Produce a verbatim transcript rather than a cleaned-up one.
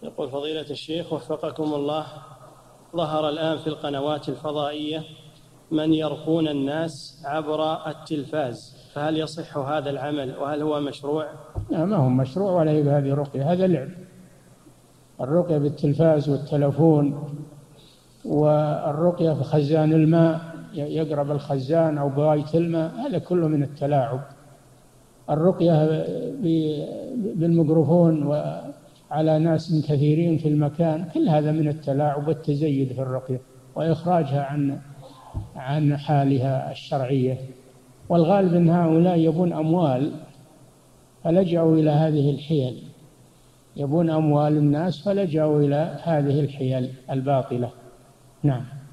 يقول فضيلة الشيخ وفقكم الله، ظهر الآن في القنوات الفضائية من يرقون الناس عبر التلفاز، فهل يصح هذا العمل وهل هو مشروع؟ لا، ما هو مشروع ولا هي هذه رقية، هذا لعب. الرقية بالتلفاز والتلفون، والرقية في خزان الماء، يقرب الخزان أو بواية الماء، هذا كله من التلاعب. الرقية بالميكروفون وعلى ناس كثيرين في المكان، كل هذا من التلاعب والتزيد في الرقية وإخراجها عن عن حالها الشرعية. والغالب أن هؤلاء يبون أموال فلجأوا إلى هذه الحيل، يبون أموال الناس فلجأوا إلى هذه الحيل الباطلة. نعم.